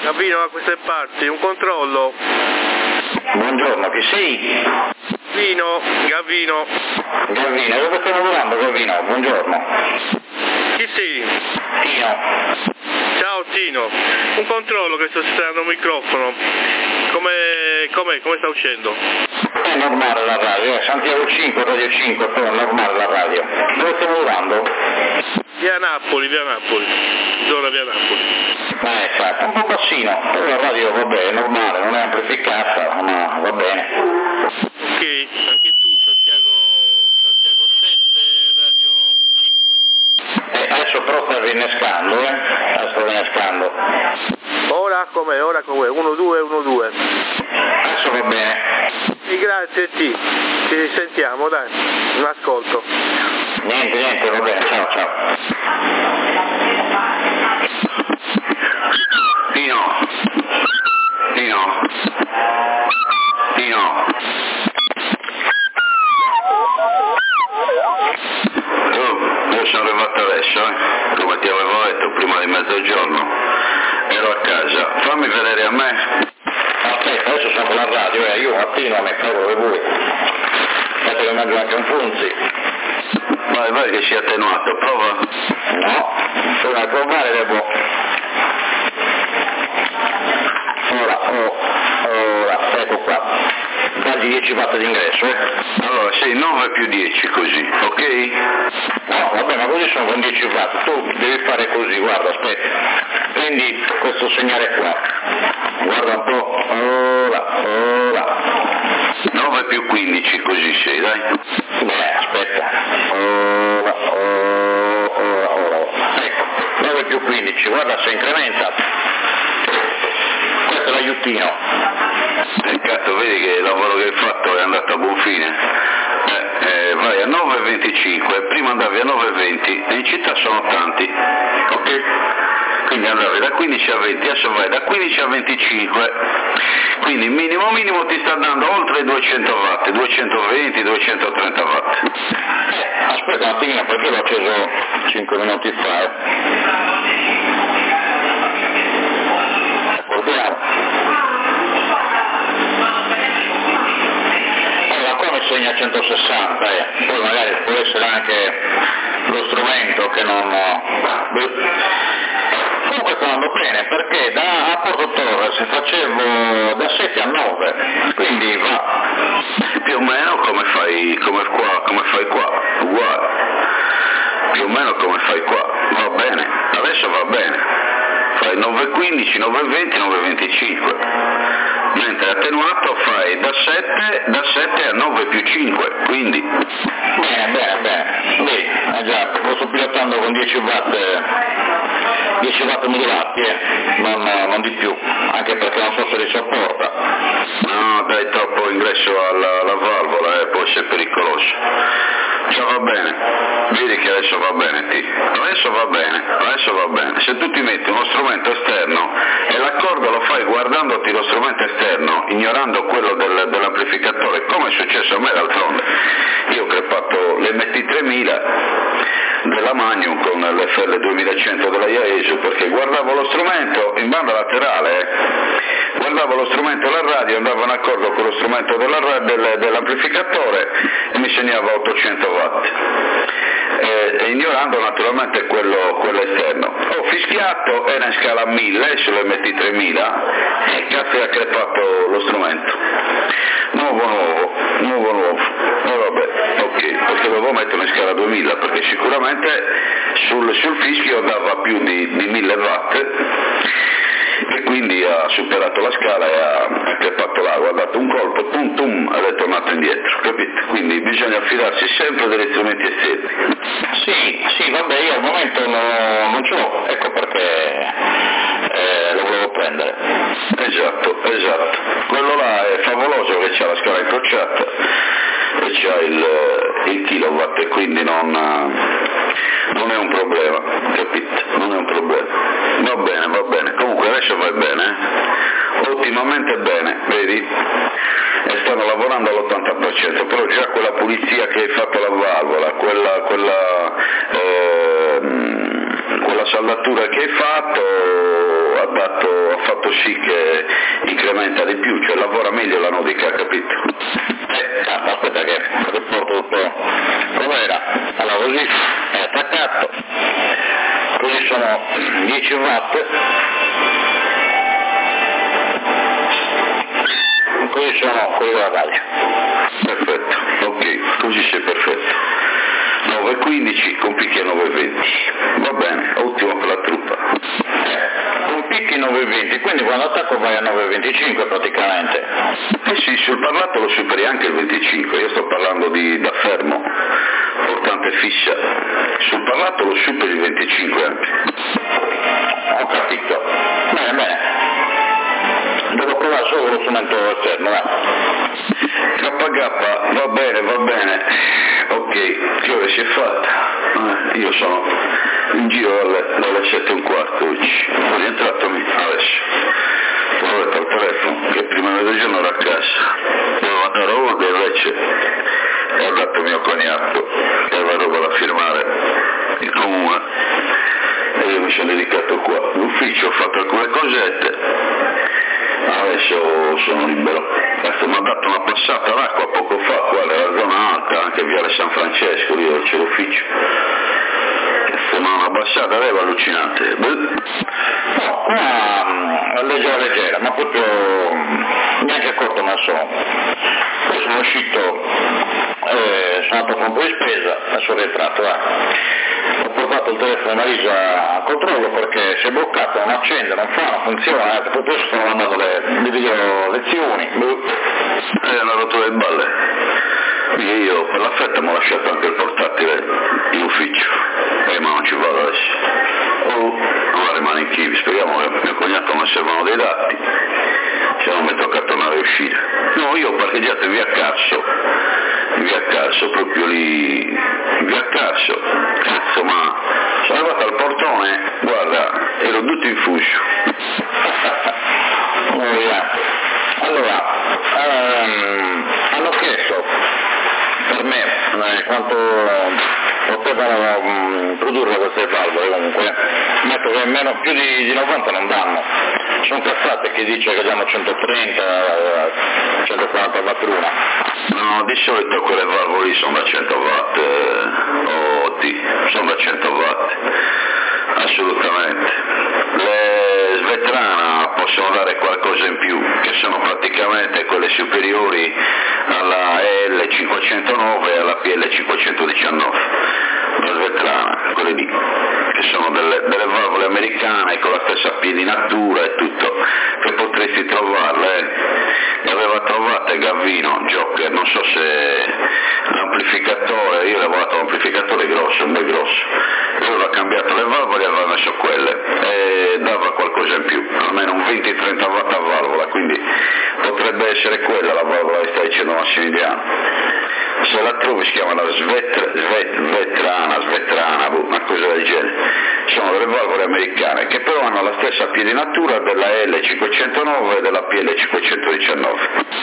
Gavino da queste parti, un controllo. Buongiorno, chi sei? Gavino. Gavino, dove stiamo lavorando Gavino? Buongiorno. Chi sei? Tino. Ciao Tino, un controllo che sto sistemando il microfono. Come sta uscendo? È normale la radio, Santiago 5, Radio 5, però è normale la radio. Dove stiamo lavorando? Via Napoli. Zona via Napoli. Esatto, un po' bassino, però la radio vabbè, è normale, non è amplificata, ma va bene. Ok, anche tu Santiago 7, Radio 5. Adesso però sta rinnescando, sto rinnescando. Ora com'è? 1-2. Adesso va bene. Sì, grazie Ci sentiamo, dai, un ascolto. Niente, va bene, ciao. Tino. Io sono arrivato adesso, come ti avevo detto, prima di mezzogiorno. Ero a casa, fammi vedere a me. Aspetta, adesso sono con la radio, io mattino mi cago di voi. Aspetta che mangio anche un punzi. Vai che sia attenuato, prova. No, bisogna provare devo. Ora, ecco qua. Dagli 10 watt di ingresso, Allora, sei 9 più 10 così, ok? No, vabbè, ma così sono con 10 watt. Tu devi fare così, guarda, aspetta. Prendi questo segnale qua. Guarda un po'. Ora. 9 più 15 così sei, dai. Beh, aspetta. Ora. Ecco, 9 più 15, guarda se incrementa. Questo è l'aiutino. Cazzo, vedi che il lavoro che hai fatto è andato a buon fine. Vai a 9,25, prima andavi a 9,20 e in città sono tanti, ok? Quindi andavi da 15 a 20, adesso vai da 15 a 25, quindi minimo ti sta dando oltre i 200 watt, 220, 230 watt. Aspetta un attimino perché l'ho acceso 5 minuti fa. Allora qua mi segna 160, poi magari può essere anche lo strumento che non. Comunque sto andando bene perché da Porto Torres facevo da 7 a 9, quindi va più o meno come fai qua, uguale, più o meno come fai qua, va bene, adesso va bene, fai 9,15, 9,20, 9,25, mentre attenuato fai da 7 a 9 più 5, quindi bene, lì, già, lo sto pilotando con 10 watt modulati, non di più, anche perché non so se li sopporta. No, dai troppo ingresso alla valvola, può essere pericoloso. Già va bene, vedi che adesso va bene, adesso va bene, se tu ti metti uno strumento esterno e l'accordo lo fai guardandoti lo strumento esterno, ignorando quello dell'amplificatore, come è successo a me d'altronde, io che ho fatto l'MT3000 della Magnum con l'FL 2100 della Yaesu, perché guardavo lo strumento in banda laterale, guardavo lo strumento della radio, andavo in accordo con lo strumento dell'amplificatore e mi segnava 800 watt, ignorando naturalmente quello esterno. Ho fischiato, era in scala 1000 sull'MT3000 e cazzo ha crepato lo strumento. Nuovo. Vabbè, ok, perché dovevo metterlo in scala 2000 perché sicuramente sul fischio dava più di 1000 watt e quindi ha superato la scala e ha crepato l'acqua, ha dato un colpo, tum, ed è tornato indietro, capite? Quindi bisogna affidarsi sempre degli strumenti esterni. Sì, vabbè, io al momento non ce l'ho, ecco perché lo volevo prendere. Esatto, quello là è favoloso che c'ha la scala incrociata e c'ha il kilowatt e quindi non è un problema, capite? Non è un problema. Va bene, comunque adesso va bene, ottimamente bene, vedi? E stanno lavorando all'80%, però già quella pulizia che hai fatto alla valvola, quella saldatura che hai fatto ha ha fatto sì che incrementa di più, cioè lavora meglio la nodica, capito? Aspetta che riporto tutto com'era. Allora così è attaccato, così sono 10 watt, così sono quelli della taglia. Perfetto, ok, così sei perfetto. 9,15 con picchi a 9,20, va bene, ottimo per la truppa. Con picchi 9,20, quindi quando attacco vai a 9,25 praticamente. Sì, sul parlato lo superi anche il 25, io sto parlando da fermo, portante fissa, sul parlato lo superi il 25 anche. Ho capito, bene, devo provare solo lo strumento esterno, KK, va bene, ok, che ore si è fatta? Io sono in giro alle 7:15 oggi, sono rientrato adesso, ho detto al telefono che prima di mezzogiorno ero a casa, devo andare a Ugo invece ho dato mio cognato che aveva roba da firmare il comune e io mi sono dedicato qua all'ufficio, ho fatto alcune cosette, adesso sono libero. Mi ha dato una passata d'acqua poco fa qua nella zona alta, anche Viale San Francesco, lì dove c'è l'ufficio. Ma una passata aveva allucinante. No, qua leggera, ma proprio neanche accorto me sono. Poi sono uscito, sono andato a fare un po' di spesa e sono rientrato. Ho portato il telefono di Marisa a controllo perché si è bloccato, non accende, non fa, non funziona, proprio sto mandando le video lezioni. È una rottura di balle. Quindi io per la fetta mi ho lasciato anche il portatile in ufficio, ma non ci vado adesso. Ora rimane in chivi, speriamo che mio cognato non servano dei dati, se no mi tocca tornare a uscire. No, io ho parcheggiato in via Carso, proprio lì, in via Carso, cazzo, ma sono arrivato al portone, guarda, ero tutto in fuscio. Allora, hanno chiesto per me quanto potevano produrre queste valvole, comunque metto che meno più di 90 non danno, sono cazzate che dice che danno 130, 140 watt l'una. No, di solito quelle valvole lì sono da 100 watt, sono da 100 watt, assolutamente. Le Svetlana possono dare qualcosa in più, che sono praticamente quelle superiori alla L509 e alla PL519, la Svetlana, quelle lì, che sono delle valvole americane con la stessa piedinatura e tutto, che potresti trovarle. Le aveva trovate Gavino, Joker, non so se l'amplificatore, io avevo dato l'amplificatore grosso, un bel grosso, lui aveva cambiato le valvole e aveva messo quelle e dava qualcosa in più, almeno un 20-30 watt a valvola, quindi potrebbe essere quella la valvola che sta dicendo Massimiliano. Se la trovi si chiama la Svetlana, una cosa del genere. Sono delle valvole americane che però hanno la stessa piedinatura della L509 e della PL519.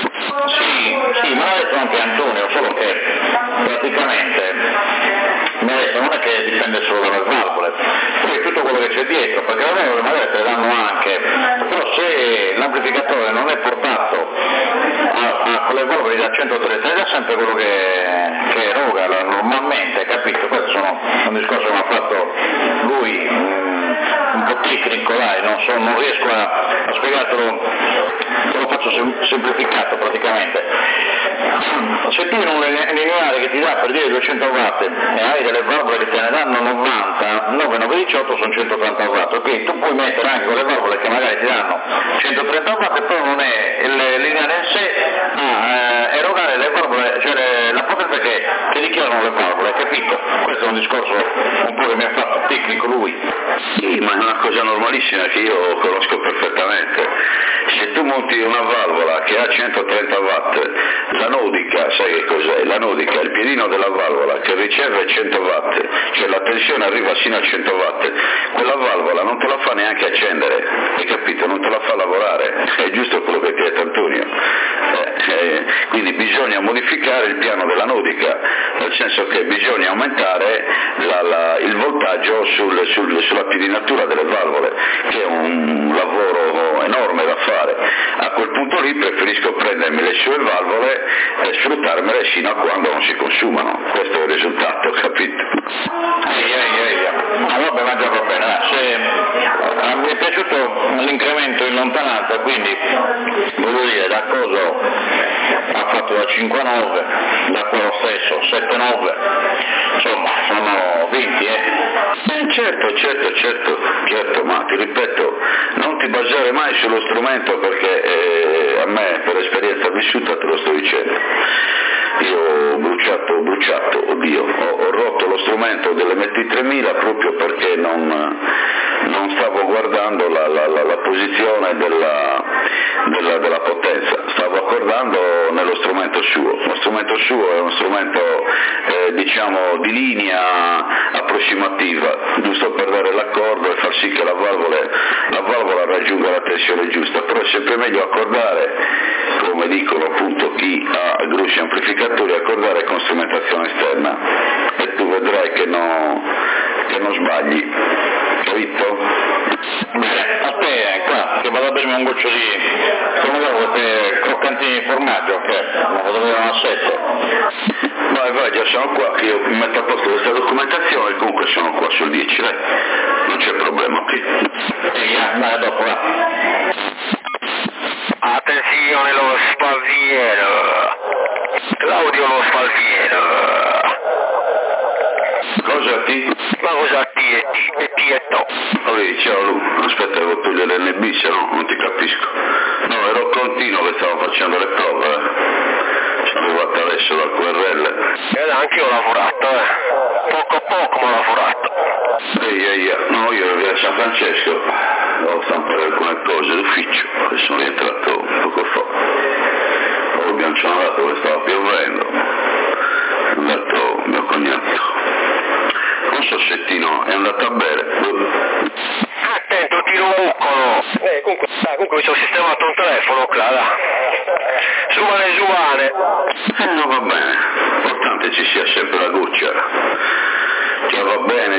Sì, ma l'ha detto anche Antonio, solo che praticamente mi ha detto non è che dipende solo dalle valvole, poi tutto quello che c'è dietro, perché le valvole magari te le danno anche, però se l'amplificatore non è portato a quelle valvole da 130 è già sempre quello che eroga normalmente, capito? Questo sono un discorso che mi ha fatto lui un po' tecnico, dai, non riesco a spiegartelo, te lo faccio semplificato praticamente. Se tu in un lineare che ti dà per dire 200 watt e hai delle valvole che te ne danno 90, 9,918 sono 180 watt, ok? Tu puoi mettere anche quelle valvole che magari ti danno 130 watt, però non è il lineare in sé a erogare le valvole, cioè la potenza che dichiarano le valvole, capito? Questo è un discorso un po' che mi ha fatto tecnico lui. Sì, ma è una cosa normalissima che io conosco perfettamente. Se tu monti una valvola che ha 130 watt, la nodica, sai che cos'è? La nodica è il piedino della valvola che riceve 100 watt, cioè la tensione arriva sino a 100 watt, quella valvola non te la fa neanche accendere, hai capito? Non te la fa lavorare, è giusto quello che ti ha detto Antonio. Quindi bisogna modificare il piano della nodica, nel senso che bisogna aumentare il voltaggio sulla piedinatura delle valvole, che è un lavoro sue valvole e sfruttarmele sino a quando non si consumano. Questo è il risultato, capito? Vabbè, ma già va bene, mi è piaciuto l'incremento in lontananza, quindi voglio dire, da Coso ha fatto da 5 a 9, da quello stesso 7 a 9, insomma sono 20, Certo, ma ti ripeto, non ti basare mai sullo strumento perché a me per esperienza vissuta te lo sto dicendo. Io ho bruciato, ho rotto lo strumento delle MT3000 proprio perché non stavo guardando la posizione della potenza, stavo guardando nello strumento suo. Lo strumento suo è uno strumento diciamo di linea approssimativa, giusto per dare l'accordo e far sì che la valvola raggiunga la tensione giusta, però è sempre meglio accordare, come dicono appunto chi ha grossi amplificatori, accordare con strumentazione esterna e tu vedrai che non sbagli, capito? Bene, aspetta, qua, che vado a bermi un goccio di, come queste croccantini di formaggio, che non lo dovevano a 7. Vai, già sono qua, che io mi metto a posto questa documentazione e comunque sono qua sul 10, dai, non c'è problema qui. Vai, dopo, va. Attenzione lo spalviero, Claudio lo spalviero. Cosa ti? Ma cosa ti è to? Ciao Lu, aspetta che devo togliere l'NB, se no non ti capisco. No, ero continuo che stavo facendo le prove, sono arrivato adesso dal QRL. Anche io ho lavorato, poco a poco ho lavorato. No, io ero via San Francesco, devo stampare alcune cose d'ufficio, che sono rientrato poco fa. Poi abbiamo andato che stava piovendo, è andato mio cognato. Non so se Tino è andato a bere. Attento, tiro un buccolo. Comunque mi sono sistemato un telefono, Clara. Giovane. No, va bene, l'importante ci sia sempre la goccia. Già va bene.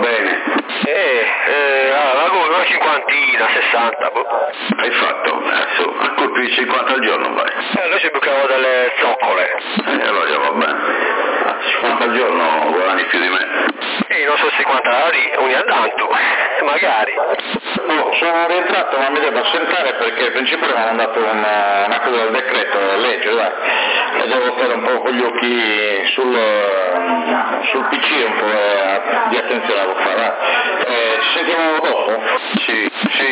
La goccia, una cinquantina, 60. Hai fatto? Adesso, a colpi di 50 al giorno vai. Noi ci bucchiamo delle zoccole. Allora già va bene. 50 al giorno guadagni più di me. Non so se quanta lì, ogni tanto, magari. No, sono rientrato, ma mi devo assentare perché il principale mi ha mandato una cosa del decreto da leggere, dai, e devo stare un po' con gli occhi sul PC, un po' di attenzione devo fare. Ci sentiamo dopo? Sì,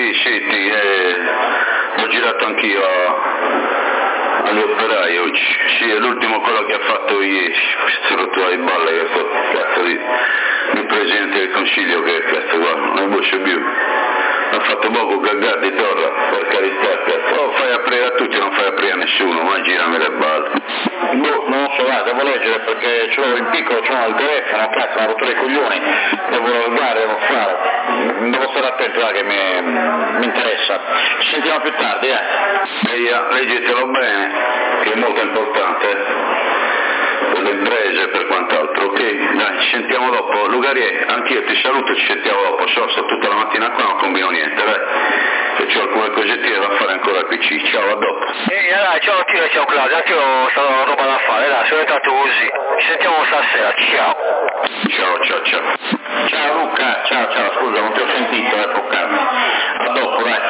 ho girato anch'io agli operai oggi. Sì, è l'ultimo quello che ha fatto ieri, si è rotto le balle, che sto cazzo di Presidente del Consiglio che cazzo qua, non è voce più. Ha fatto poco cagare di torra, per carità, cazzo. O fai aprire a tutti, non fai aprire a nessuno, ma girami le balle. Non so, devo leggere perché ce l'ho in piccolo, ce l'ho al telefono, cazzo, una rottura i coglioni, devo guardare, devo fare. Devo stare attento, che mi interessa. Ci sentiamo più tardi, Leggetelo bene, che è molto importante. Per le imprese e per quant'altro, ok? Dai, ci sentiamo dopo. Lugarie, anch'io ti saluto, ci sentiamo dopo. Sto tutta la mattina qua, non combino niente, dai. Se ho alcune cosettine da fare ancora al PC. Ciao, a dopo. Dai, ciao Tino, ciao Claudio, anche io ho stata roba da fare, dai, sono entrato così. Ci sentiamo stasera, ciao. Ciao. Ciao Luca, ciao, scusa, non ti ho sentito, Carlo. A dopo, dai.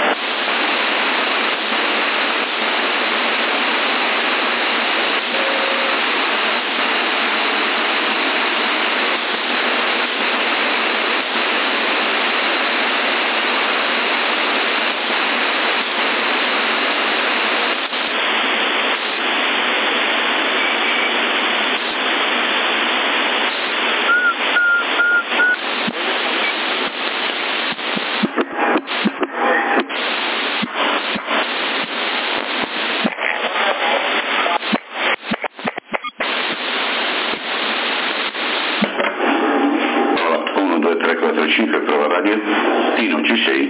Prova radio. Tino, ci sei?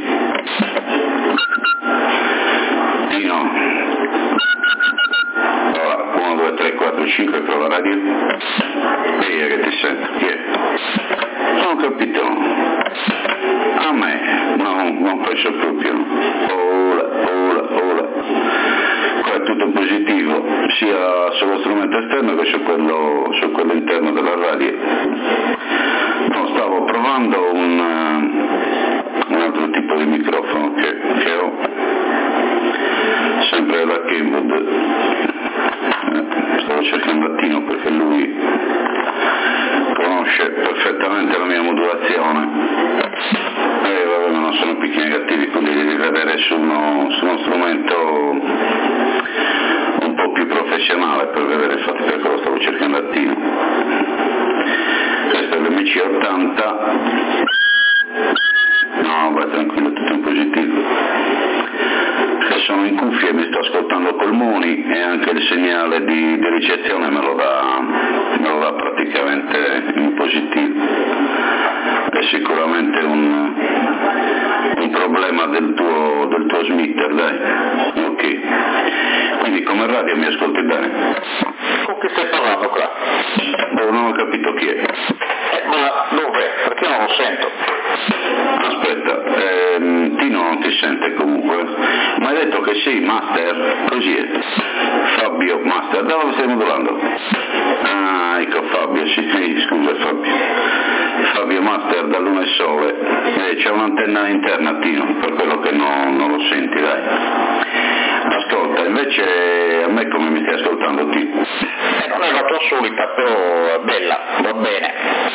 Tino. Allora, 1, 2, 3, 4, 5, prova radio. Ehi, che ti sento? Chi è? Non ho capito. A me? No, non penso proprio. Ora. Qua è tutto positivo. sia sullo strumento esterno che su quello interno della radio. No, stavo provando un altro tipo di microfono che ho, sempre da Kenwood. Stavo cercando a Tino perché lui conosce perfettamente la mia modulazione. Vabbè, non sono picchi negativi, quindi devi vedere su uno strumento un po' più professionale per vedere, infatti per quello stavo cercando a Tino. Questo è l'MC80. No, vai tranquillo, tutto in positivo. Se sono in cuffie mi sto ascoltando polmoni e anche il segnale di ricezione me lo dà praticamente in positivo. È sicuramente un problema del tuo smitter, dai. Ok. Quindi come radio mi ascolti bene? Con chi stai parlando qua? Non ho capito chi è. Ma dove? Perché non lo sento? Aspetta, Tino non ti sente comunque. Ma hai detto che sei master? Così è. Fabio master, da dove stai modulando? Ah, ecco Fabio, sì, scusa Fabio. Fabio master da Luna e Sole. C'è un'antenna interna Tino, per quello che non lo senti, dai. Ascolta, invece a me come mi stai ascoltando Tino? Non è la tua solita, però è bella, va bene.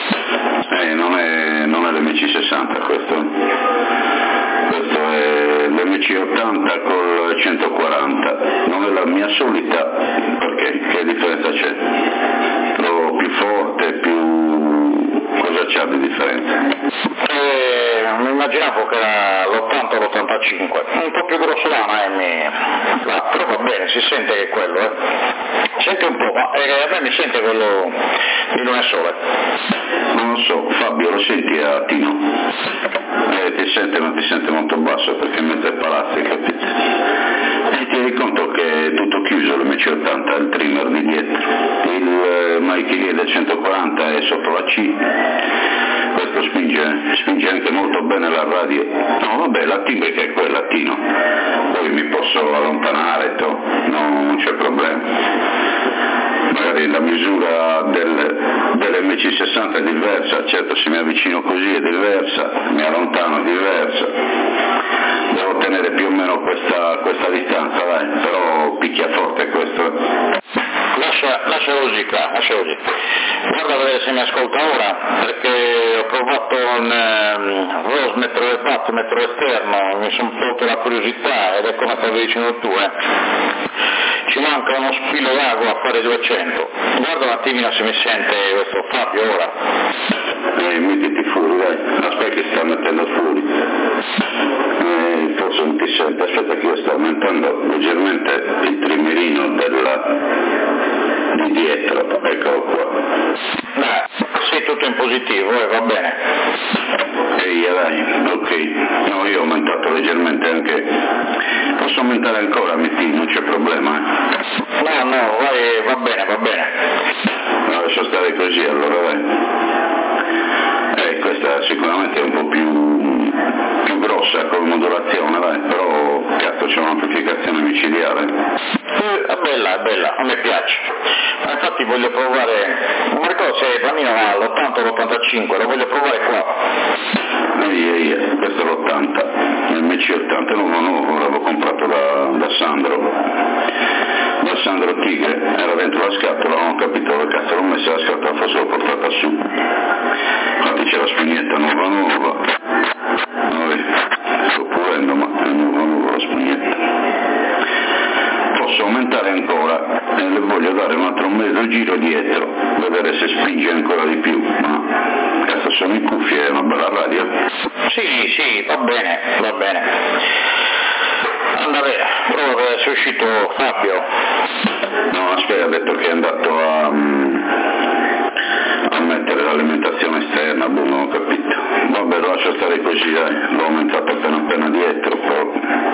Non è l'MC60 questo. Questo è l'MC80 col 140. Non è la mia solita, perché? Che differenza c'è? Trovo più forte, cosa c'ha di differenza? Mi immaginavo che era l'80 o l'85, un po' più grossolana però va bene, si sente che è quello, Senti un po', ma a me mi sente quello di Luna e Sole? Non lo so, Fabio, lo senti a Tino? Ti sente, ma ti sente molto basso perché è in mezzo ai palazzi, capito? E ti rendi conto che è tutto chiuso l'MC80, il trimmer di dietro, il Mikey del 140 è sotto la C, questo spinge anche molto bene la radio. No vabbè, la timbre che è quella, Tino, poi mi posso allontanare, non c'è problema. Magari la misura dell'MC60 è diversa, certo se mi avvicino così è diversa, mi allontano è diversa, devo tenere più o meno questa distanza, dai, però picchia forte questo. Lascia così qua, guarda a vedere se mi ascolta ora, perché ho provato volevo smettere le patte, mettere esterno, mi sono tolto la curiosità ed è come stavi dicendo tu, ci manca uno spillo d'acqua a fare 200. Guarda un attimino se mi sente questo Fabio ora. Mettiti fuori, dai, aspetta che sta mettendo fuori. Forse non ti sente, aspetta che io sto aumentando leggermente il trimmerino di dietro, eccolo qua. Sì, tutto in positivo, va bene. Dai, ok. No, io ho aumentato leggermente anche. Posso aumentare ancora, non c'è problema, No, vai, va bene. No, lascio stare così allora, dai. Questa sicuramente è un po' più grossa come modulazione, dai, però cazzo c'è un'amplificazione micidiale. È bella, a me piace. Ma infatti voglio provare, non mi ricordo se è Panino all'80 o l'85, lo voglio provare qua. Questo è l'80, l'MC80 nuovo, l'avevo comprato da Sandro Tigre, era dentro la scatola, non ho capito dove cazzo l'ho messa la scatola, forse l'ho portata su. Infatti c'è la spugnetta nuova. Sto pulendo, ma è nuova la spugnetta. Posso aumentare ancora e le voglio dare un altro mezzo giro dietro, vedere se spinge ancora di più, ma cazzo sono in cuffie, è una bella radio. Sì, va bene. Andare, prova a vedere se è uscito Fabio. No, aspetta, ha detto che è andato a mettere l'alimentazione esterna, non ho capito. Vabbè, lo lascio stare così, dai, l'ho aumentato appena dietro, però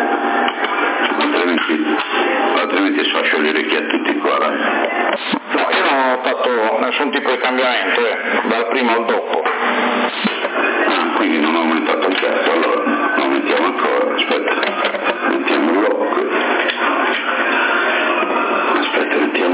altrimenti sfascio le orecchie a tutti qua, dai. No, io non ho fatto nessun tipo di cambiamento, dal primo al dopo. Quindi non ho aumentato il cazzo, allora lo aumentiamo ancora, aspetta, mettiamo il lock. Aspetta, mettiamo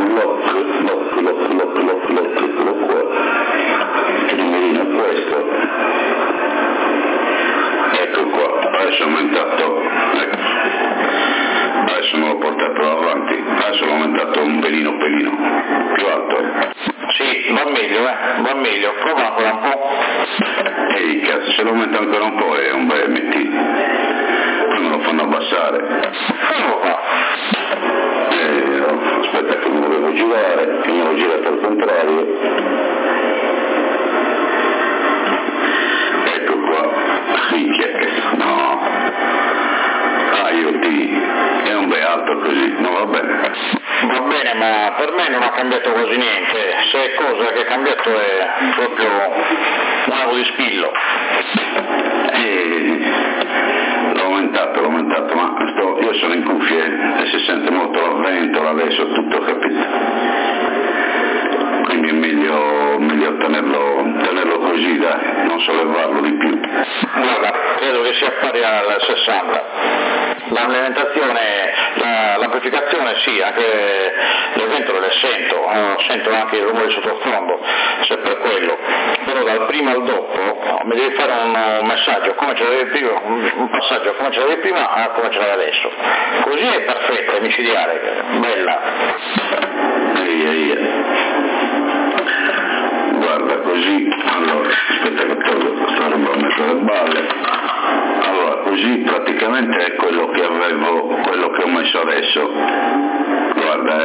ancora un po'? Ehi, cazzo, se lo aumento ancora un po' è un bel MT. Poi me lo fanno abbassare. Famelo qua. Aspetta che me lo devo girare, che me lo girate al contrario. Ecco qua. No. IoT. È un bel alto così, non va bene. Va bene, ma per me non ha cambiato quasi niente. Se è cosa che è cambiato è proprio un avo di spillo. L'ho aumentato, ma io sono in cuffie e si sente molto la ventola adesso, tutto, capito? Quindi è meglio tenerlo così, dai, non sollevarlo di più. Guarda, credo che sia pari al 60. L'amplificazione sì, anche le ventole le sento anche i rumori sottofondo, se per quello, però dal prima al dopo mi devi fare un messaggio, come ce l'avevi prima, un passaggio come ce l'avevi prima a come ce l'avevi adesso, così è perfetta, è micidiale, bella. Guarda così, allora, aspetta che tolgo sta roba a mezzo alle balle. Allora, così praticamente è quello che ho messo adesso. Guarda,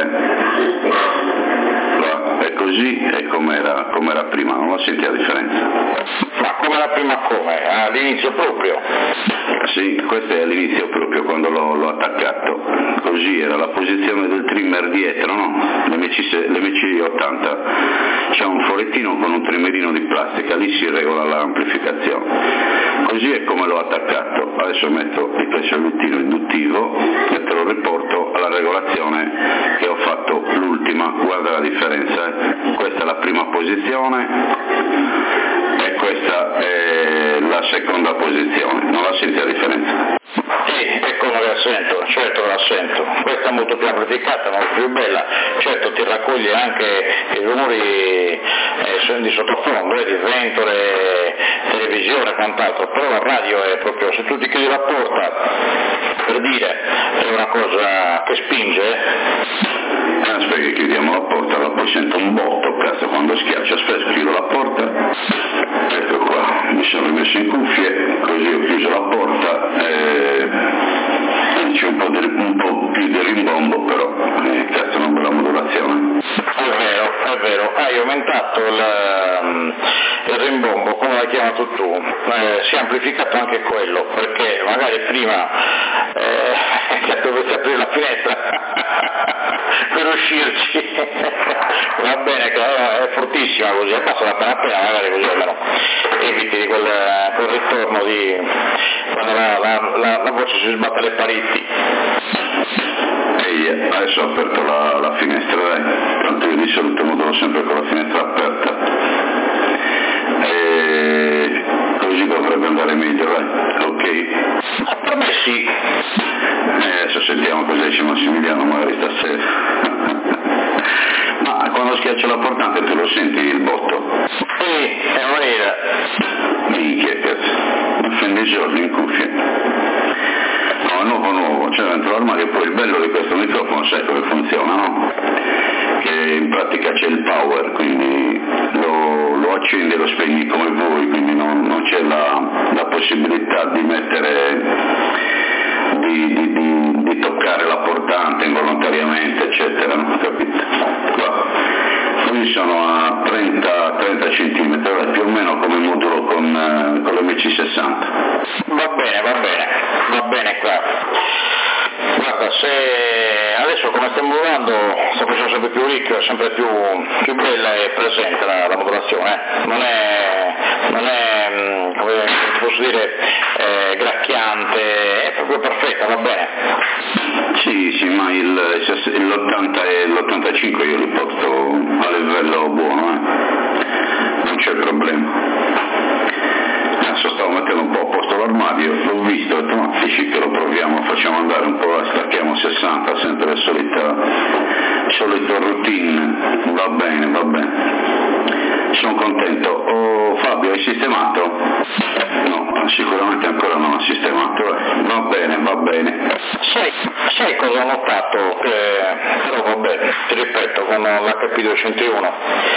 è così, è come era prima, non la senti la differenza? Ma come era prima come? All'inizio proprio? Sì, questo è all'inizio proprio quando l'ho attaccato, così era la posizione del trimmer dietro, no? L'MC80 c'è un forettino con un trimmerino di plastica, lì si regola l'amplificazione. Così è come l'ho attaccato, adesso metto il preciolettino induttivo e te lo riporto alla regolazione che ho fatto l'ultima, guarda la differenza, questa è la prima posizione e questa è la seconda posizione, non la senti la differenza? Sì, è come la sento, certo la sento, questa è molto più amplificata, molto più bella, certo ti raccoglie anche i rumori di sottofondo, di ventole, televisione e quant'altro, però la radio è proprio, se tu ti chiudi la porta, per dire, è una cosa che spinge. Aspetta che chiudiamo la porta, poi sento un botto, cazzo, quando schiaccio, aspetta, chiudo la porta, ecco qua, mi sono rimesso in cuffie, così ho chiuso la porta c'è un po' più di rimbombo, però cazzo, una bella modulazione. È vero, hai aumentato il rimbombo, come l'hai chiamato tu, si è amplificato anche quello, perché magari prima dovessi aprire la finestra per uscirci, va bene, che è fortissima così, passa la appena magari così almeno eviti quel ritorno di quando la voce si sbatte alle pareti. Adesso ho aperto la finestra, dai, tanto io di solito modulo sempre con la finestra aperta, così potrebbe andare meglio, dai, ok? Per me sì. Adesso sentiamo cosa dice Massimiliano magari stasera. Ma quando schiaccio la portante tu lo senti il botto? Sì, è vera. Minchia, cazzo, mi offende i giorni in cuffie. No, nuovo, c'è dentro l'armadio, poi il bello di questo microfono sai come funziona, no? Che in pratica c'è il power, quindi lo accendi e lo spegni come vuoi, quindi non c'è la possibilità di mettere, di toccare la portante involontariamente, eccetera, no? Capito? Qua. Qui sono a 30 cm, più o meno come modulo con l'MC60. Va bene qua. Guarda, se adesso come stiamo volando sta facendo sempre più ricca, sempre più bella e presente la modulazione, non è come posso dire gracchiante, è proprio perfetta, va bene. Sì, ma l'80 e l'85 io li porto a livello buono, non c'è problema. Adesso stavo mettendo un po' a posto l'armadio, l'ho visto, ho detto ma dici che lo proviamo, facciamo andare un po', stacchiamo 60, sempre il solito routine, va bene. Sono contento. Oh, Fabio, hai sistemato? No, sicuramente ancora non ho sistemato, va bene. Sai cosa ho notato? Però vabbè, ti ripeto, con l'HP201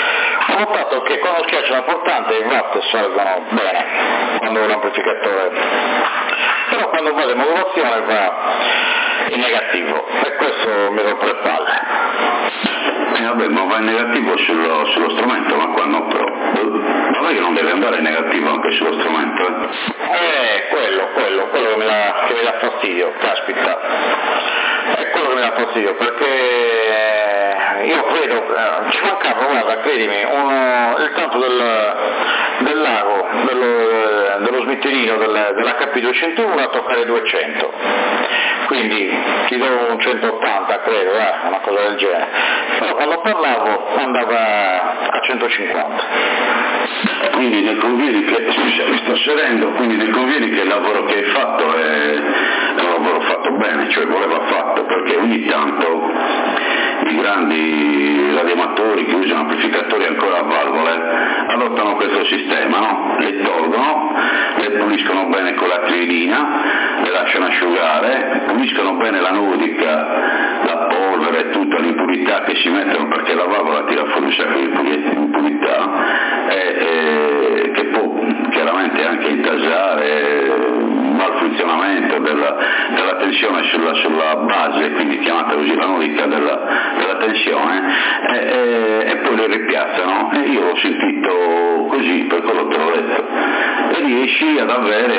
ho notato che quando schiaccio la portante i watt salgono bene, quando ho l'amplificatore, però quando va le modulazioni va in negativo, e questo mi rompe le palle. Vabbè, ma va in negativo sullo strumento, ma qua no però. Ma che non deve andare in negativo anche sullo strumento? Quello che mi dà fastidio, caspita. È quello che mi dà fastidio, perché io credo, ci mancava, guarda, credimi, il tanto del lago, dello smitterino dell'HP201 a toccare 200. Quindi ti do un 180, credo, una cosa del genere. Però quando parlavo andava a 150. Quindi ne convieni che, scusa, mi sto serendo, quindi ne convieni che il lavoro che hai fatto è un lavoro fatto bene, cioè voleva fatto, perché ogni tanto i grandi radioamatori che usano amplificatori ancora a valvole adottano questo sistema, no? Le tolgono, le puliscono bene con la trilina, le lasciano asciugare, puliscono bene la nudica, la polvere e tutta l'impurità che si mettono, perché la valvola tira fuori un sacco di impurità che può chiaramente anche intasare il malfunzionamento della tensione sulla base, quindi chiamata così la nudica della tensione, e poi le ripiazzano. E io ho sentito così, per quello te l'ho detto, e riesci ad avere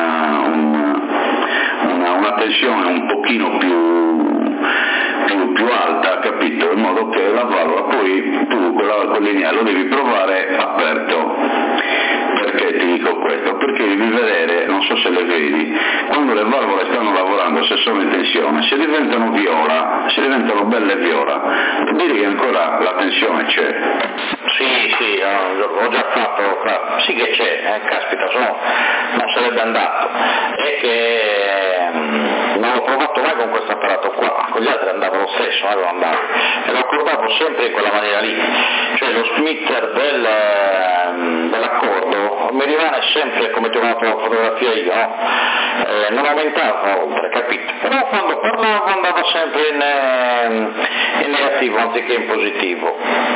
una tensione un pochino più alta, capito? In modo che la valvola poi tu quel lineale lo devi provare aperto. Perché ti dico questo? Perché devi vedere, non so se le vedi, quando le valvole stanno lavorando, se sono in tensione, se diventano viola, se diventano belle viola, vuol dire che ancora la tensione c'è. Sì, ho già fatto, sì che c'è, caspita, non sarebbe andato, è che non l'ho provato mai con questo apparato qua, con gli altri andava lo stesso, non andava, e lo accordavo sempre in quella maniera lì, cioè lo splitter dell'accordo mi rimane sempre come ti ho fatto la fotografia io, no? Non aumentava oltre, capito? Però quando parlavo andava sempre in negativo anziché in positivo.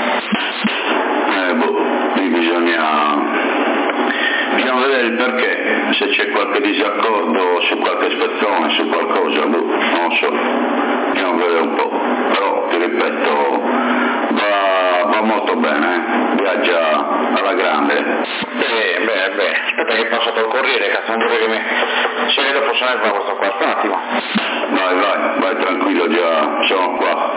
Qui bisogna vedere il perché, se c'è qualche disaccordo su qualche ispezione, su qualcosa, non lo so, andiamo a vedere un po', però ti ripeto, va molto bene, viaggia alla grande. Aspetta che è passato il corriere, cazzo, non vorrei che se dopo se ne va questo qua, un attimo. Vai tranquillo, già sono qua.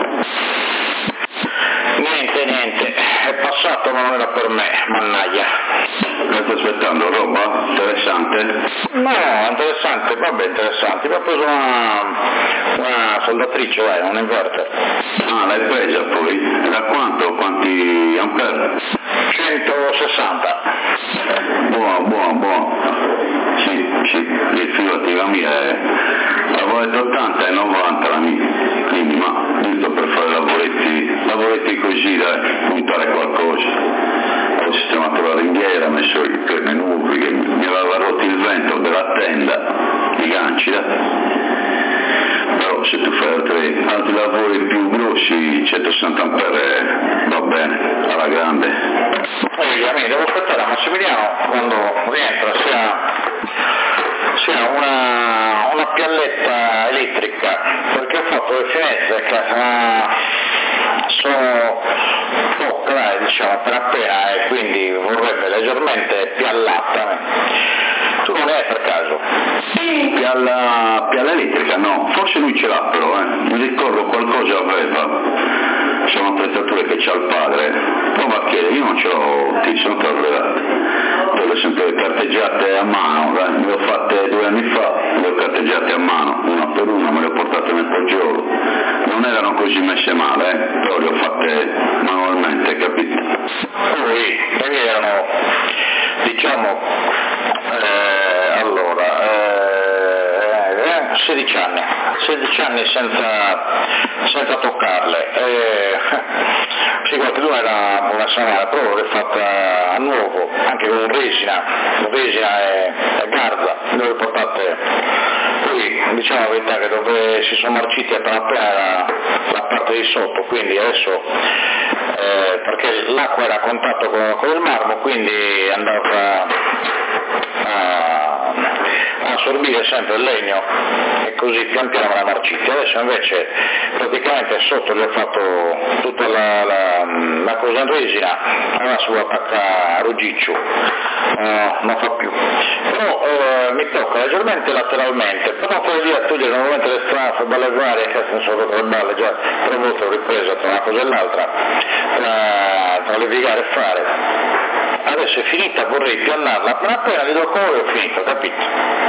Niente, è passato ma non era per me, mannaglia. Che stai aspettando, roba? Interessante? No, interessante, vabbè interessante, mi ha preso una soldatrice, un inverter. Ah, l'hai presa poi? Da quanti ampere? 160. Buono. Sì, figurati, la mia avevo detto 80 e 90 la mia, quindi ma giusto per fare lavoretti così, dai, puntare qualcosa. Ho sistemato la ringhiera, ho messo i nubi, che mi aveva rotto il vento della tenda, i ganci, però se tu fai altri lavori più grossi, 160 ampere va bene, alla grande. Devo aspettare a Massimiliano quando rientra, sia una pialletta elettrica, perché ho fatto le finestre che sono poche, diciamo, appena, e quindi vorrebbe leggermente piallata. Tu non hai per caso? Pialla elettrica no, forse lui ce l'ha però, mi ricordo qualcosa aveva. Sono attrezzature che c'ha il padre, prova a chiedere, io non ce l'ho, ti sono traslate, ho sempre le carteggiate a mano, me le ho fatte 2 anni fa, le ho carteggiate a mano, una per una, me le ho portate nel poggiolo, non erano così messe male, però le ho fatte manualmente, capito? Sì, perché erano, diciamo, 16 anni senza toccarle. Sì, qualcuno era una sana prova che è fatta a nuovo, anche con resina e garza, dove portate qui, diciamo la verità che dove si sono marciti appena era la parte di sotto, quindi adesso perché l'acqua era a contatto con il marmo, quindi andava a assorbire sempre il legno e così pian piano la marciti. Adesso invece praticamente sotto gli ho fatto tutta la cosa in resina, ora si vuole attaccare a rugiccio, non fa più, però mi tocca leggermente lateralmente, però poi lì a togliere normalmente le straffe, balle varie, che sono sopra le balle, già 3 volte ho ripreso tra una cosa e l'altra, tra levigare e fare. Adesso è finita, vorrei piannarla, appena li do come ho finito, capito?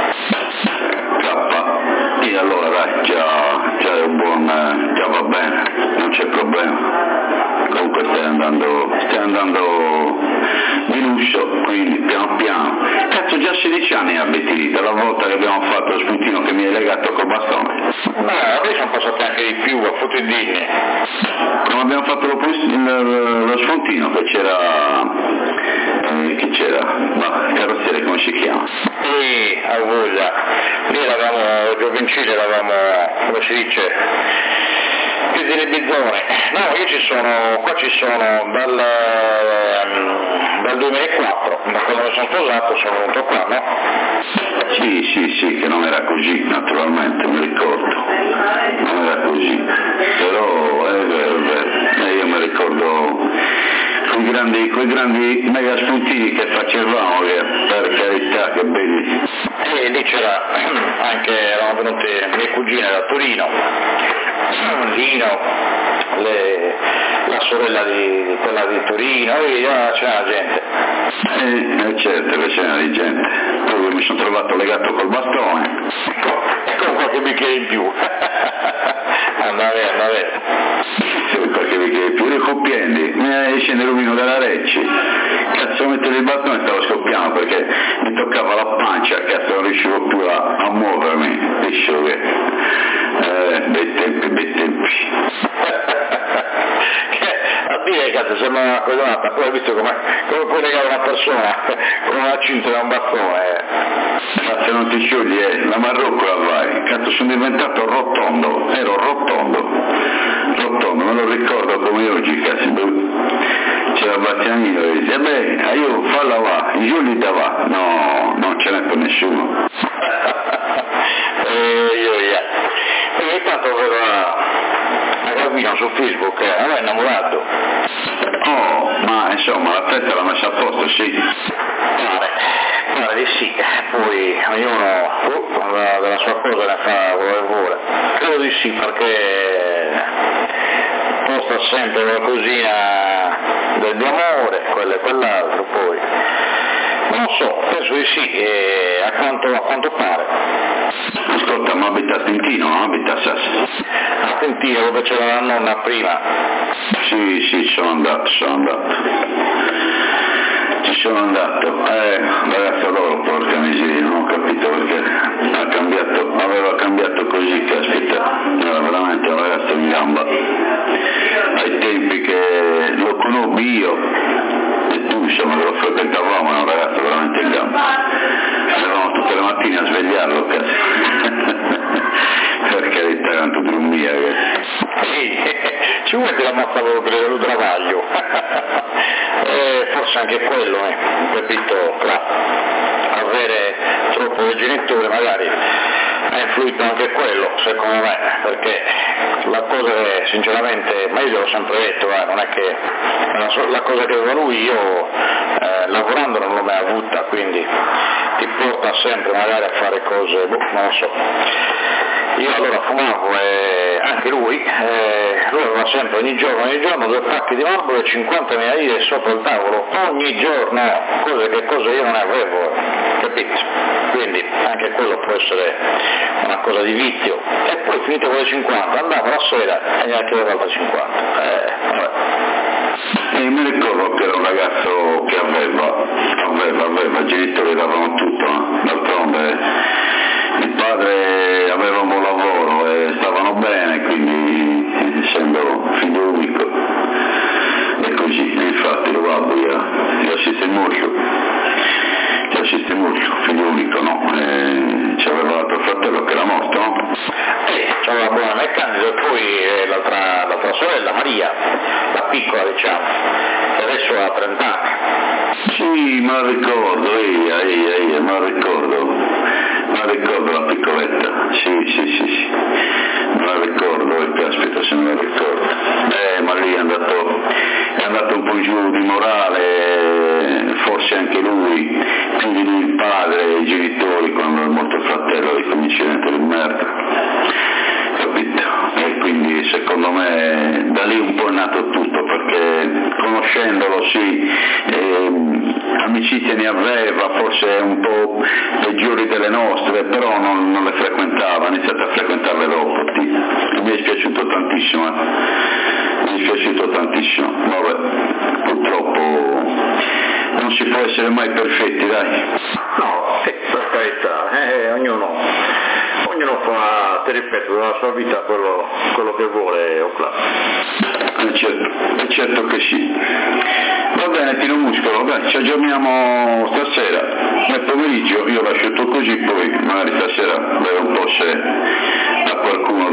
E allora dai, già è un buon, già va bene, non c'è problema. Comunque stai andando di lusso, quindi piano piano. Cazzo, già 16 anni abiti, dalla volta che abbiamo fatto lo spuntino che mi hai legato col bastone. Adesso sono passati anche di più, a foto indigni. Come abbiamo fatto lo spuntino che c'era, ma carrozziere come si chiama? Sì, a voglia. Lì eravamo giovincini, come si dice, piedi di bizzone. No, qua ci sono dal 2004, da quando mi sono sposato sono venuto qua, no? Sì, che non era così, naturalmente, mi ricordo. Non era così, però è vero. Io mi ricordo quei grandi mega spuntini che facevamo, che per carità, che belli. E lì c'era anche, erano venute mie cugine da Torino, Lino, la sorella di quella di Torino, e c'era gente. Certo che c'era di gente. Poi mi sono trovato legato col bastone. E con qualche bicchiere in più. Andava. Qualche bicchiere in più, le coppienti, mi scende il rubino dalla Recci. Cazzo, mettere il bastone, stavo scoppiando perché mi toccava la pancia, cazzo, non riuscivo più a muovermi. Dicevo che bei tempi. A dire, cazzo, sembra una cosata, poi hai visto come puoi legare una persona con una cinta da un bastone. Se non ti sciogli, la marroccola vai. Cazzo, sono diventato rotondo, ero rotondo, me lo ricordo come oggi, cazzo. C'era Bastianino e dice, io falla va, io li dava. No, non ce n'è per nessuno. E intanto vedo una ragazza su Facebook, non è innamorato. Oh, ma insomma la testa l'ha messa a posto, sì. Pare di sì, poi ognuno della sua cosa ne fa quello che vuole. Credo di sì, perché posta sempre qualcosina di amore, quello e quell'altro, poi non lo so, penso di sì, a quanto pare. Ascolta, ma abita a Tentino, non abita a Sasso? A Tentino, dove c'era la nonna prima. Sì, sono andato. Ci sono andato, ragazzi, loro, porca miseria, non ho capito perché aveva cambiato così, caspita, era veramente un ragazzo in gamba. Ai tempi che lo conobbi io, e tu insomma lo frequentavamo, era un ragazzo veramente in gamba. Eravamo tutte le mattine a svegliarlo, per carità, erano tutti un mia. Ci vuoi che l'ammazzavo per il travaglio? Forse anche quello, capito, avere troppo dei genitori magari ha influito anche quello, secondo me, perché la cosa che sinceramente, ma io l'ho sempre detto, non è che la cosa che aveva lui io lavorando non l'ho mai avuta, quindi ti porta sempre magari a fare cose, non lo so. Io allora fumavo e anche lui aveva sempre ogni giorno 2 pacchi di Marlboro e 50.000 lire sopra il tavolo, ogni giorno, cose io non avevo, capito? Quindi anche quello può essere una cosa di vizio. E poi finito con le 50, andavo la sera e neanche aveva altre 50. E mi ricordo che era un ragazzo che aveva, i genitori davano tutto, d'altronde il padre aveva un Maria, la piccola diciamo, che adesso ha 30 anni. Sì, ma ricordo, ma ricordo la piccoletta, sì, me la ricordo, caspita se me la ricordo, ma lì è andato un po' giù di morale, forse anche lui, più di lui il padre, i genitori, quando è morto il fratello di quel incidente di merda, capito? E quindi secondo me da lì un po' è nato tutto, perché conoscendolo sì, amicizie ne aveva, forse un po' peggiori delle nostre, però non le frequentava, ha iniziato a frequentarle dopo. Mi è dispiaciuto tantissimo, vabbè, purtroppo non si può essere mai perfetti, dai. No, per carità, ognuno fa, ti ripeto, della sua vita quello che vuole, Ocla. Certo che sì. Va bene, Tino Muscolo, dai, ci aggiorniamo stasera, nel pomeriggio io lascio tutto così, poi magari stasera vedo un po' se a qualcuno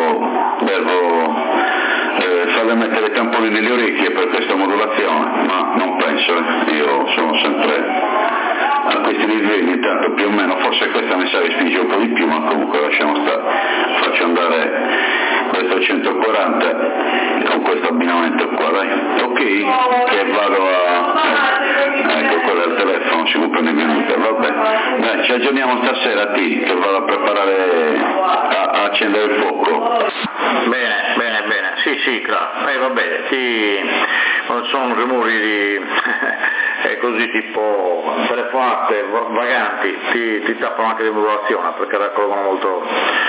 devo farle mettere i tamponi nelle orecchie per questa modulazione, ma non penso, io sono sempre a questi livelli, intanto più o meno, forse questa mi sa che spinge un po' di più, ma comunque lasciamo stare, faccio andare questo 140 con questo abbinamento qua, dai, ok, che vado ecco quello al telefono, si può prendere minuto, vabbè, dai, ci aggiorniamo stasera che vado a preparare a accendere il fuoco. Bene, sì, claro, vabbè, non sono rumori di così tipo telefonate vaganti, ti tappano anche di modulazione perché raccolgono molto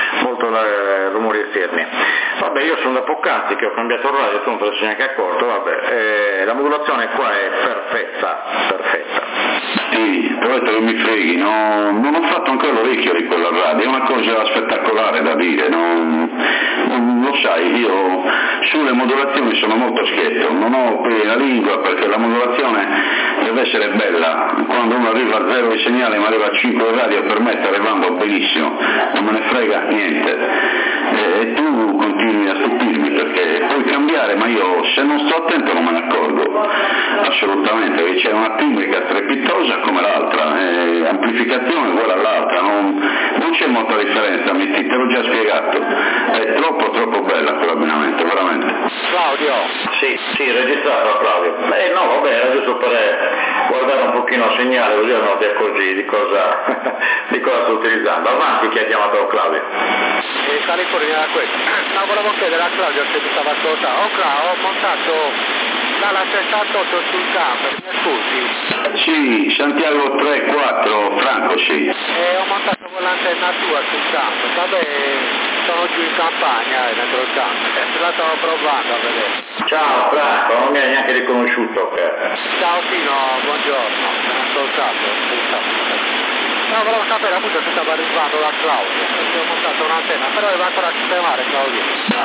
rumori esterni. Vabbè, io sono da poc'anzi che ho cambiato il radio, tu non te ne sei neanche accorto, vabbè, la modulazione qua è perfetta. Sì, però non mi freghi, non ho fatto ancora l'orecchio di quella radio, è una cosa spettacolare da dire, lo sai, io sulle modulazioni sono molto schietto, non ho qui la lingua perché la modulazione deve essere bella, quando uno arriva a 0 di segnale ma arriva a 5 di radio, per me sta arrivando benissimo, non me ne frega niente, e tu continui a stupirmi perché puoi cambiare, ma io se non sto attento non me ne accorgo assolutamente, perché c'è una timbrica strepitosa come l'altra, amplificazione uguale all'altra, non c'è molta differenza, te l'ho già spiegato, è troppo bella quell'abbinamento, veramente. Claudio? Sì, registrato Claudio. No, vabbè, era giusto per guardare un pochino il segnale, così non ti accorgi di cosa sto utilizzando. Avanti, chi ha chiamato Claudio? California da questo. No, volevo chiedere a Claudio se mi stava ascoltando. Ho montato l'ala 68 sul campo, mi scusi? Sì, Santiago 3-4, Franco, sì. Ho montato con l'antenna tua sul campo, vabbè, sono giù in campagna dentro il campo, la stavo provando a vedere. Ciao Franco, non mi hai neanche riconosciuto. Ciao Tino, buongiorno, sono ascoltato. No, volevo sapere appunto se stava arrivando da Claudio, perché ho montato un'antenna, però deve ancora sistemare Claudio.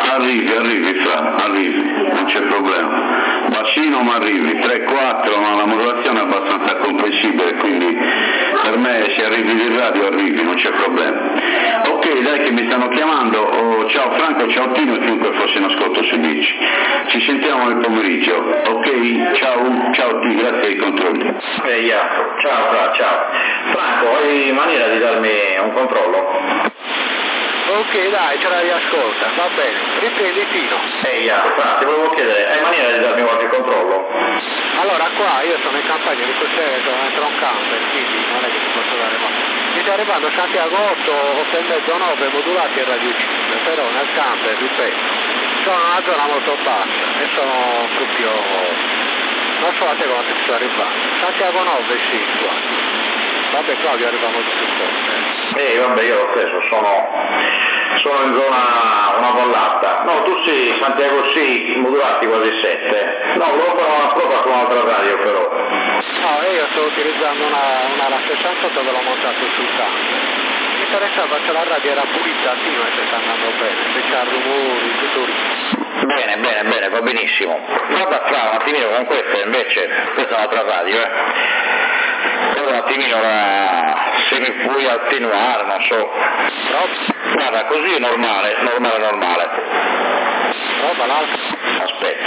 Arrivi, non c'è problema. Bacino ma arrivi, 3-4, ma la modulazione è abbastanza comprensibile, quindi per me se arrivi di radio arrivi, non c'è problema. Ok, dai che mi stanno chiamando, ciao Franco, ciao Tino e chiunque fosse in ascolto su Bici. Ci sentiamo nel pomeriggio, ok? Ciao T, grazie ai controlli. Ciao. Franco, hai maniera di darmi un controllo? Ok, dai, ce la riascolta, va bene. Riprendi Tino. Ti volevo chiedere, hai maniera di darmi qualche controllo? Allora, qua io sono in campagna di queste sono dentro un camper, quindi non è che ti posso dare ma. Mi sta arrivando Santiago 8, 8,5, 9 modulati e radio 5, però nel camper, ripeto, sono una zona molto bassa e sono proprio. Non so a te quanto ti sto arrivando. Santiago 9 sì, qua. Vabbè Claudio arriva molto più forte. Vabbè, io lo stesso sono in zona una vallata. No, tu sì, Santiago sì, modulati quasi 7. No, volevo fare una prova con un'altra radio però. No, io sto utilizzando una 68 dove l'ho montato sul camper. Mi interessava se la radio era pulita, sì, ma se sta andando bene, se c'ha rumori, tutto lì. Bene, va benissimo. Guarda fra un attimino con questa invece, questa è un'altra radio, un attimino se mi puoi attenuare, non so. Guarda, così è normale. Roba l'altra. Aspetta.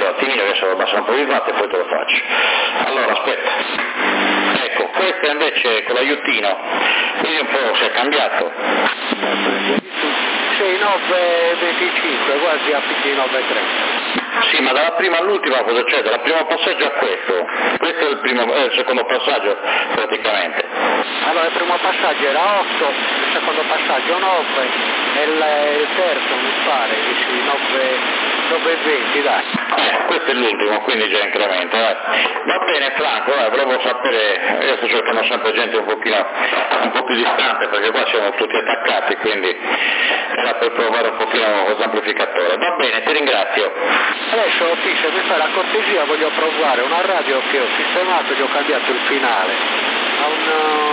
un attimino che se lo abbasso un po' di watt e poi te lo faccio. Allora, aspetta. Ecco, questo invece con l'aiutino, vedi un po' se è cambiato. 6,925, quasi a 9,30. Sì, ma dalla prima all'ultima cosa c'è? Dal primo passaggio a questo è il secondo passaggio praticamente. Allora il primo passaggio era 8, il secondo passaggio 9 e il terzo mi pare 9,20, dai. Questo è l'ultimo, quindi già incremento. Va bene Franco, volevo sapere, io sto cercando sempre gente un po' più distante perché qua siamo tutti attaccati, quindi era per provare un pochino l'amplificatore. Va bene, ti ringrazio. Adesso Fischer mi fa la cortesia, voglio provare una radio che ho sistemato, gli ho cambiato il finale a un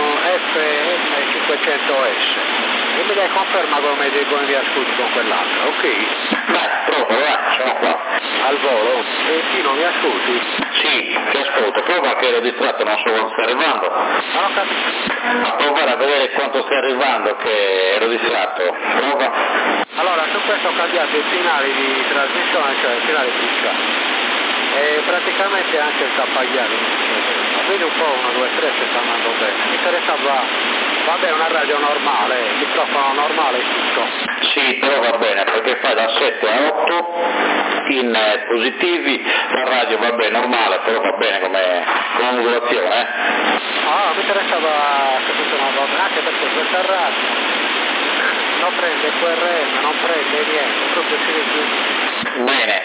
FM500S e mi dai conferma come mi ascolti con quell'altra, ok? Dai, prova, sono qua. Al volo? E Tino mi ascolti? Sì, ti ascolto, prova che ero distratto, non so quanto stai arrivando. Non ho capito. A provare a vedere quanto stai arrivando che ero distratto, prova. Allora, su questo ho cambiato i finali di trasmissione, cioè il finale principale. E praticamente anche il tappagliato. Vedi un po', 1, 2, 3 se sta andando bene. Mi interessava, vabbè, una radio normale, il microfono normale e tutto. Sì, però va bene, perché fai da 7 a 8 in positivi, la radio va bene, normale, però va bene come modulazione. Ah, mi interessava che funzionava bene, anche perché questa radio non prende QRM, non prende niente, proprio silenzioso. Bene.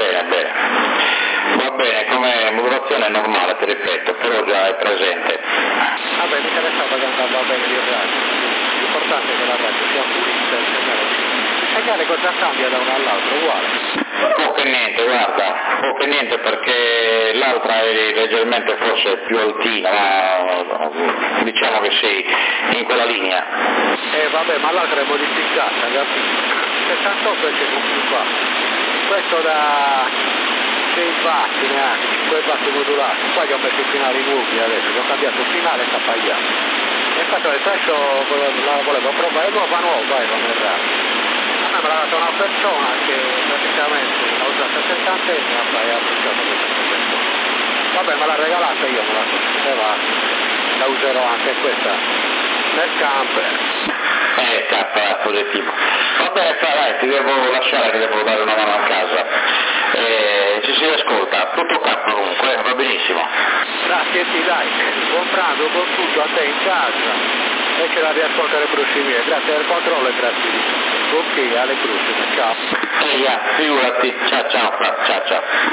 Va bene, come modulazione è normale, ti ripeto, però già è presente. Vabbè, mi interessava che andava bene il radio. L'importante è che la radio sia pulita, il segnale cosa cambia da uno all'altro, uguale. Poco e niente perché l'altra è leggermente forse più altina, diciamo che sì, in quella linea. Vabbè, ma l'altra è modificata, capito? 68 è più qua. Questo da 6 watt neanche, 5 watt modulati, qua gli ho messo i finali nuovi adesso, gli ho cambiato il finale e tappagliato. E infatti adesso la volevo provare, nuova, come il radio. A me me l'ha data una persona che praticamente l'ha usata 70 anni e ha apprezzato questa persona. Vabbè, me l'ha regalata io, me la sono la userò anche questa nel camper. K positivo. Vabbè, dai, ti devo lasciare che devo dare una mano a casa. Ci si ascolta, tutto K comunque, va benissimo. Grazie, dai, buon pranzo, buon tutto a te in casa e ce la riascoltare prossimi. Grazie al controllo e grazie di tutto. Ok, alle prossime, ciao. Figurati, ciao.